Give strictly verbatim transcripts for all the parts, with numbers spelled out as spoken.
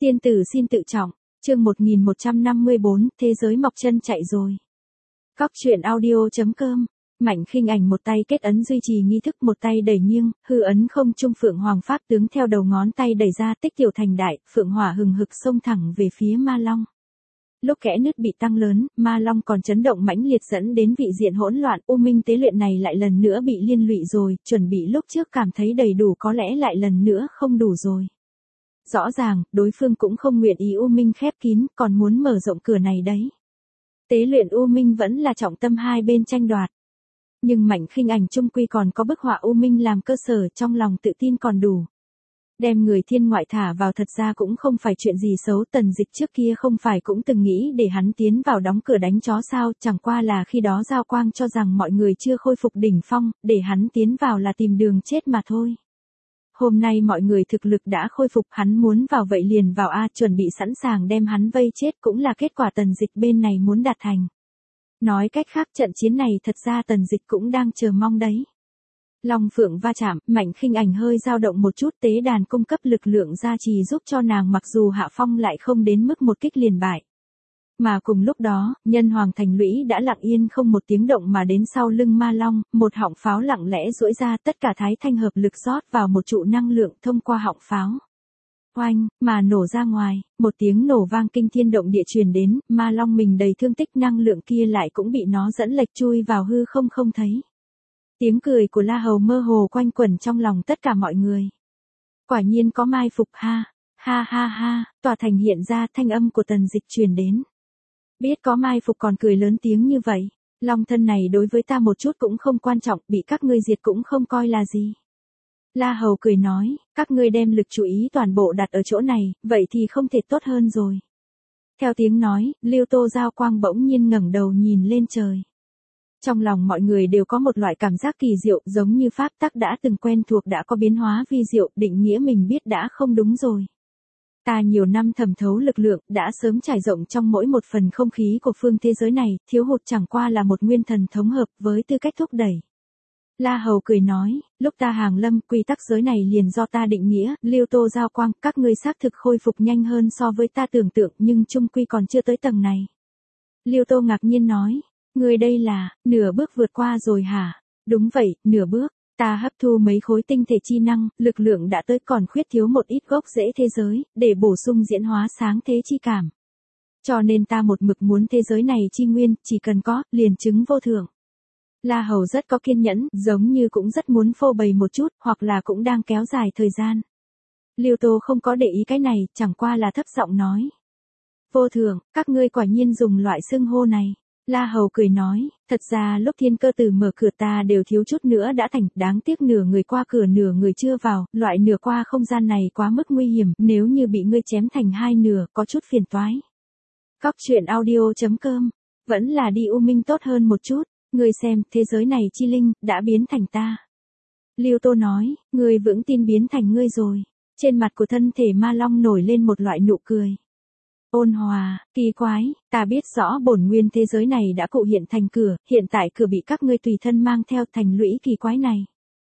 Tiên tử xin tự trọng, chương một nghìn một trăm năm mươi bốn, thế giới mọc chân chạy rồi. Cóc truyện audio.com, Mạnh Khinh Ảnh một tay kết ấn duy trì nghi thức, một tay đẩy nghiêng, hư ấn không trung phượng hoàng pháp tướng theo đầu ngón tay đẩy ra, tích tiểu thành đại, phượng hỏa hừng hực xông thẳng về phía ma long. Lúc kẽ nứt bị tăng lớn, ma long còn chấn động mãnh liệt dẫn đến vị diện hỗn loạn, U Minh tế luyện này lại lần nữa bị liên lụy rồi, chuẩn bị lúc trước cảm thấy đầy đủ có lẽ lại lần nữa không đủ rồi. Rõ ràng, đối phương cũng không nguyện ý U Minh khép kín, còn muốn mở rộng cửa này đấy. Tế luyện U Minh vẫn là trọng tâm hai bên tranh đoạt. Nhưng Mạnh Khinh Ảnh chung quy còn có bức họa U Minh làm cơ sở, trong lòng tự tin còn đủ. Đem người thiên ngoại thả vào thật ra cũng không phải chuyện gì xấu, Tần Dịch trước kia không phải cũng từng nghĩ để hắn tiến vào đóng cửa đánh chó sao, chẳng qua là khi đó Giao Quang cho rằng mọi người chưa khôi phục đỉnh phong, để hắn tiến vào là tìm đường chết mà thôi. Hôm nay mọi người thực lực đã khôi phục, hắn muốn vào vậy liền vào a, chuẩn bị sẵn sàng đem hắn vây chết cũng là kết quả Tần Dịch bên này muốn đạt thành. Nói cách khác trận chiến này thật ra Tần Dịch cũng đang chờ mong đấy. Long phượng va chạm, Mạnh Khinh Ảnh hơi dao động một chút, tế đàn cung cấp lực lượng gia trì giúp cho nàng mặc dù hạ phong lại không đến mức một kích liền bại. Mà cùng lúc đó, nhân hoàng thành lũy đã lặng yên không một tiếng động mà đến sau lưng ma long, một họng pháo lặng lẽ duỗi ra, tất cả thái thanh hợp lực rót vào một trụ năng lượng thông qua họng pháo. Oanh, mà nổ ra ngoài, một tiếng nổ vang kinh thiên động địa truyền đến, ma long mình đầy thương tích, năng lượng kia lại cũng bị nó dẫn lệch chui vào hư không không thấy. Tiếng cười của La Hầu mơ hồ quanh quẩn trong lòng tất cả mọi người. Quả nhiên có mai phục, ha, ha ha ha, tòa thành hiện ra, thanh âm của Tần Dịch truyền đến. Biết có mai phục còn cười lớn tiếng như vậy, long thân này đối với ta một chút cũng không quan trọng, bị các ngươi diệt cũng không coi là gì. La Hầu cười nói, các ngươi đem lực chú ý toàn bộ đặt ở chỗ này, vậy thì không thể tốt hơn rồi. Theo tiếng nói, Liêu Tô Giao Quang bỗng nhiên ngẩng đầu nhìn lên trời. Trong lòng mọi người đều có một loại cảm giác kỳ diệu, giống như pháp tắc đã từng quen thuộc đã có biến hóa vi diệu, định nghĩa mình biết đã không đúng rồi. Ta nhiều năm thẩm thấu lực lượng, đã sớm trải rộng trong mỗi một phần không khí của phương thế giới này, thiếu hụt chẳng qua là một nguyên thần thống hợp với tư cách thúc đẩy. La Hầu cười nói, lúc ta hàng lâm, quy tắc giới này liền do ta định nghĩa, Liêu Tô Giao Quang, các ngươi xác thực khôi phục nhanh hơn so với ta tưởng tượng, nhưng chung quy còn chưa tới tầng này. Liêu Tô ngạc nhiên nói, ngươi đây là, nửa bước vượt qua rồi hả? Đúng vậy, nửa bước. Ta hấp thu mấy khối tinh thể chi năng, lực lượng đã tới, còn khuyết thiếu một ít gốc rễ thế giới, để bổ sung diễn hóa sáng thế chi cảm. Cho nên ta một mực muốn thế giới này chi nguyên, chỉ cần có, liền chứng vô thượng. La Hầu rất có kiên nhẫn, giống như cũng rất muốn phô bày một chút, hoặc là cũng đang kéo dài thời gian. Liêu Tô không có để ý cái này, chẳng qua là thấp giọng nói. Vô thượng, các ngươi quả nhiên dùng loại xưng hô này. La Hầu cười nói, thật ra lúc thiên cơ tử mở cửa ta đều thiếu chút nữa đã thành, đáng tiếc nửa người qua cửa nửa người chưa vào, loại nửa qua không gian này quá mức nguy hiểm, nếu như bị ngươi chém thành hai nửa, có chút phiền toái. Cóc truyện audio.com, vẫn là đi U Minh tốt hơn một chút, ngươi xem, thế giới này chi linh, đã biến thành ta. Liêu Tô nói, ngươi vững tin biến thành ngươi rồi, trên mặt của thân thể ma long nổi lên một loại nụ cười. Ôn hòa, kỳ quái, ta biết rõ bổn nguyên thế giới này đã cụ hiện thành cửa, hiện tại cửa bị các ngươi tùy thân mang theo thành lũy kỳ quái này.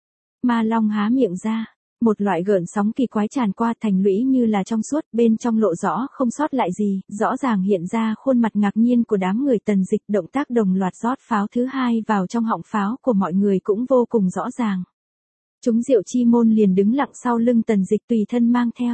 Ma long há miệng ra, một loại gợn sóng kỳ quái tràn qua, thành lũy như là trong suốt, bên trong lộ rõ không sót lại gì, rõ ràng hiện ra khuôn mặt ngạc nhiên của đám người Tần Dịch, động tác đồng loạt rót pháo thứ hai vào trong họng pháo của mọi người cũng vô cùng rõ ràng. Chúng Diệu Chi Môn liền đứng lặng sau lưng Tần Dịch tùy thân mang theo.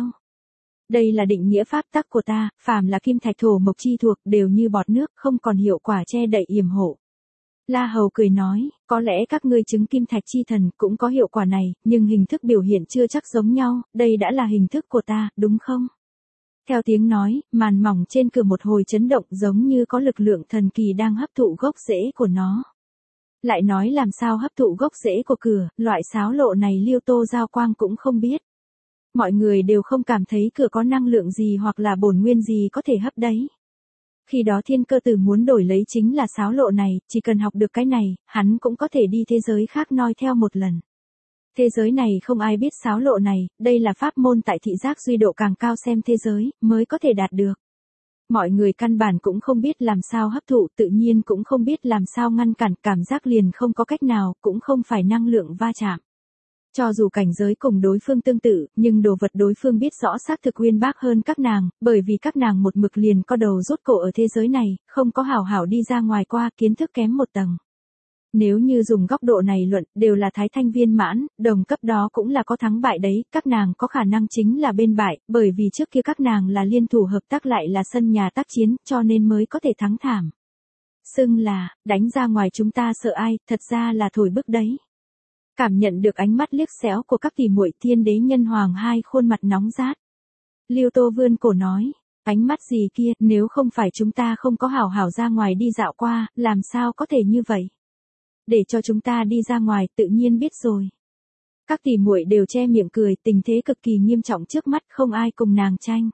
Đây là định nghĩa pháp tắc của ta, phàm là kim thạch thổ mộc chi thuộc đều như bọt nước, không còn hiệu quả che đậy yểm hộ. La Hầu cười nói, có lẽ các ngươi chứng kim thạch chi thần cũng có hiệu quả này, nhưng hình thức biểu hiện chưa chắc giống nhau, đây đã là hình thức của ta, đúng không? Theo tiếng nói, màn mỏng trên cửa một hồi chấn động giống như có lực lượng thần kỳ đang hấp thụ gốc rễ của nó. Lại nói làm sao hấp thụ gốc rễ của cửa, loại xáo lộ này Liêu Tô Giao Quang cũng không biết. Mọi người đều không cảm thấy cửa có năng lượng gì hoặc là bổn nguyên gì có thể hấp đấy. Khi đó thiên cơ tử muốn đổi lấy chính là xáo lộ này, chỉ cần học được cái này, hắn cũng có thể đi thế giới khác noi theo một lần. Thế giới này không ai biết xáo lộ này, đây là pháp môn tại thị giác duy độ càng cao xem thế giới, mới có thể đạt được. Mọi người căn bản cũng không biết làm sao hấp thụ, tự nhiên cũng không biết làm sao ngăn cản, cảm giác liền không có cách nào, cũng không phải năng lượng va chạm. Cho dù cảnh giới cùng đối phương tương tự, nhưng đồ vật đối phương biết rõ xác thực uyên bác hơn các nàng, bởi vì các nàng một mực liền có đầu rút cổ ở thế giới này, không có hảo hảo đi ra ngoài qua, kiến thức kém một tầng. Nếu như dùng góc độ này luận, đều là thái thanh viên mãn, đồng cấp đó cũng là có thắng bại đấy, các nàng có khả năng chính là bên bại, bởi vì trước kia các nàng là liên thủ hợp tác lại là sân nhà tác chiến, cho nên mới có thể thắng thảm. Xưng là, đánh ra ngoài chúng ta sợ ai, thật ra là thổi bức đấy. Cảm nhận được ánh mắt liếc xéo của các tỷ muội, Thiên Đế Nhân Hoàng hai khuôn mặt nóng rát. Lưu Tô vươn cổ nói, ánh mắt gì kia, nếu không phải chúng ta không có hảo hảo ra ngoài đi dạo qua, làm sao có thể như vậy? Để cho chúng ta đi ra ngoài, tự nhiên biết rồi. Các tỷ muội đều che miệng cười, tình thế cực kỳ nghiêm trọng trước mắt, không ai cùng nàng tranh.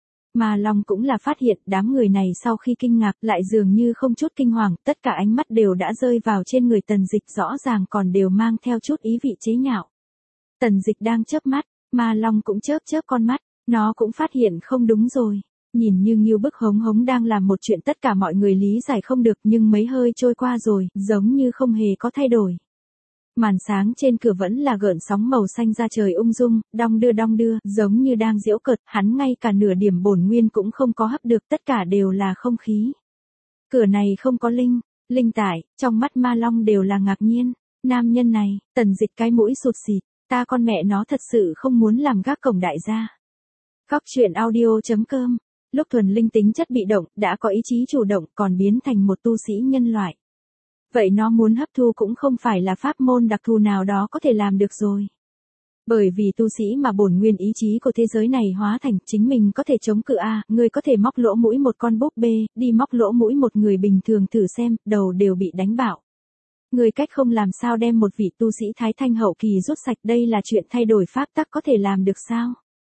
Mà Long cũng là phát hiện đám người này sau khi kinh ngạc lại dường như không chút kinh hoàng, tất cả ánh mắt đều đã rơi vào trên người Tần Dịch, rõ ràng còn đều mang theo chút ý vị chế nhạo. Tần Dịch đang chớp mắt, mà Long cũng chớp chớp con mắt, nó cũng phát hiện không đúng rồi. Nhìn như Ngưu Bức Hống Hống đang làm một chuyện tất cả mọi người lý giải không được, nhưng mấy hơi trôi qua rồi, giống như không hề có thay đổi. Màn sáng trên cửa vẫn là gợn sóng màu xanh ra trời ung dung, đong đưa đong đưa, giống như đang giễu cợt, hắn ngay cả nửa điểm bổn nguyên cũng không có hấp được, tất cả đều là không khí. Cửa này không có linh, linh tại, trong mắt Ma Long đều là ngạc nhiên. Nam nhân này, Tần Dịch cái mũi sụt xịt, ta con mẹ nó thật sự không muốn làm gác cổng đại gia. Góc truyện audio chấm com. Lúc thuần linh tính chất bị động, đã có ý chí chủ động, còn biến thành một tu sĩ nhân loại. Vậy nó muốn hấp thu cũng không phải là pháp môn đặc thù nào đó có thể làm được rồi. Bởi vì tu sĩ mà bổn nguyên ý chí của thế giới này hóa thành, chính mình có thể chống cự a, người có thể móc lỗ mũi một con búp bê, đi móc lỗ mũi một người bình thường thử xem, đầu đều bị đánh bạo. Người cách không làm sao đem một vị tu sĩ thái thanh hậu kỳ rút sạch, đây là chuyện thay đổi pháp tắc có thể làm được sao?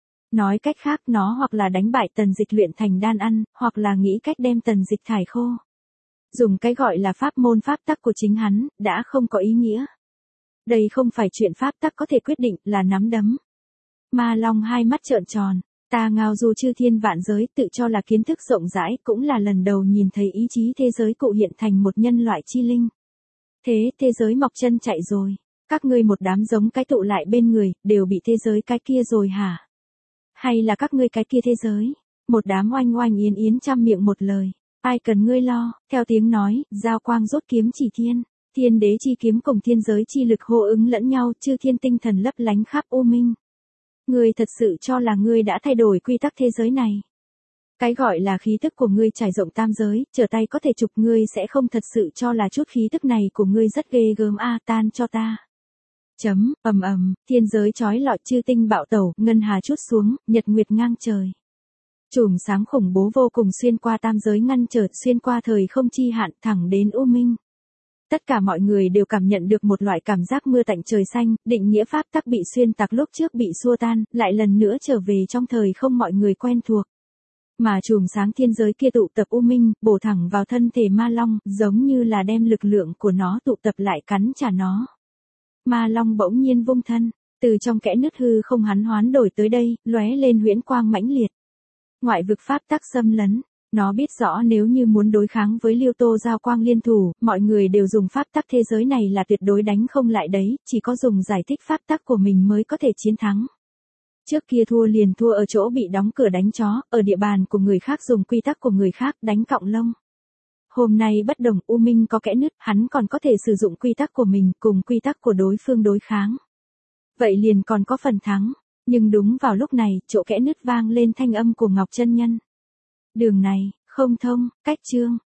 Nói cách khác, nó hoặc là đánh bại Tần Dịch luyện thành đan ăn, hoặc là nghĩ cách đem Tần Dịch thải khô. Dùng cái gọi là pháp môn pháp tắc của chính hắn, đã không có ý nghĩa. Đây không phải chuyện pháp tắc có thể quyết định, là nắm đấm. Ma Long hai mắt trợn tròn, ta ngao du chư thiên vạn giới, tự cho là kiến thức rộng rãi, cũng là lần đầu nhìn thấy ý chí thế giới cụ hiện thành một nhân loại chi linh. Thế, thế giới mọc chân chạy rồi. Các ngươi một đám giống cái tụ lại bên người, đều bị thế giới cái kia rồi hả? Hay là các ngươi cái kia thế giới? Một đám oanh oanh yến yến trăm miệng một lời. Ai cần ngươi lo, theo tiếng nói, giao quang rốt kiếm chỉ thiên. Thiên đế chi kiếm cùng thiên giới chi lực hô ứng lẫn nhau, chư thiên tinh thần lấp lánh khắp u minh. Ngươi thật sự cho là ngươi đã thay đổi quy tắc thế giới này. Cái gọi là khí tức của ngươi trải rộng tam giới, trở tay có thể chụp, ngươi sẽ không thật sự cho là chút khí tức này của ngươi rất ghê gớm a, tan cho ta. Chấm, ầm ầm, thiên giới chói lọi, chư tinh bạo tẩu, ngân hà chút xuống, nhật nguyệt ngang trời. Chùm sáng khủng bố vô cùng xuyên qua tam giới ngăn trở, xuyên qua thời không chi hạn, thẳng đến u minh. Tất cả mọi người đều cảm nhận được một loại cảm giác mưa tạnh trời xanh, định nghĩa pháp tắc bị xuyên tạc lúc trước bị xua tan, lại lần nữa trở về trong thời không mọi người quen thuộc. Mà chùm sáng thiên giới kia tụ tập u minh, bổ thẳng vào thân thể Ma Long, giống như là đem lực lượng của nó tụ tập lại cắn trả nó. Ma Long bỗng nhiên vung thân, từ trong kẽ nứt hư không hắn hoán đổi tới đây, lóe lên huyễn quang mãnh liệt. Ngoại vực pháp tắc xâm lấn, nó biết rõ nếu như muốn đối kháng với Liêu Tô giao quang liên thủ, mọi người đều dùng pháp tắc thế giới này là tuyệt đối đánh không lại đấy, chỉ có dùng giải thích pháp tắc của mình mới có thể chiến thắng. Trước kia thua liền thua ở chỗ bị đóng cửa đánh chó, ở địa bàn của người khác dùng quy tắc của người khác đánh cọng lông. Hôm nay bất đồng, U Minh có kẽ nứt, hắn còn có thể sử dụng quy tắc của mình cùng quy tắc của đối phương đối kháng. Vậy liền còn có phần thắng, nhưng đúng vào lúc này, chỗ kẽ nứt vang lên thanh âm của Ngọc Chân Nhân. Đường này, không thông, cách trương,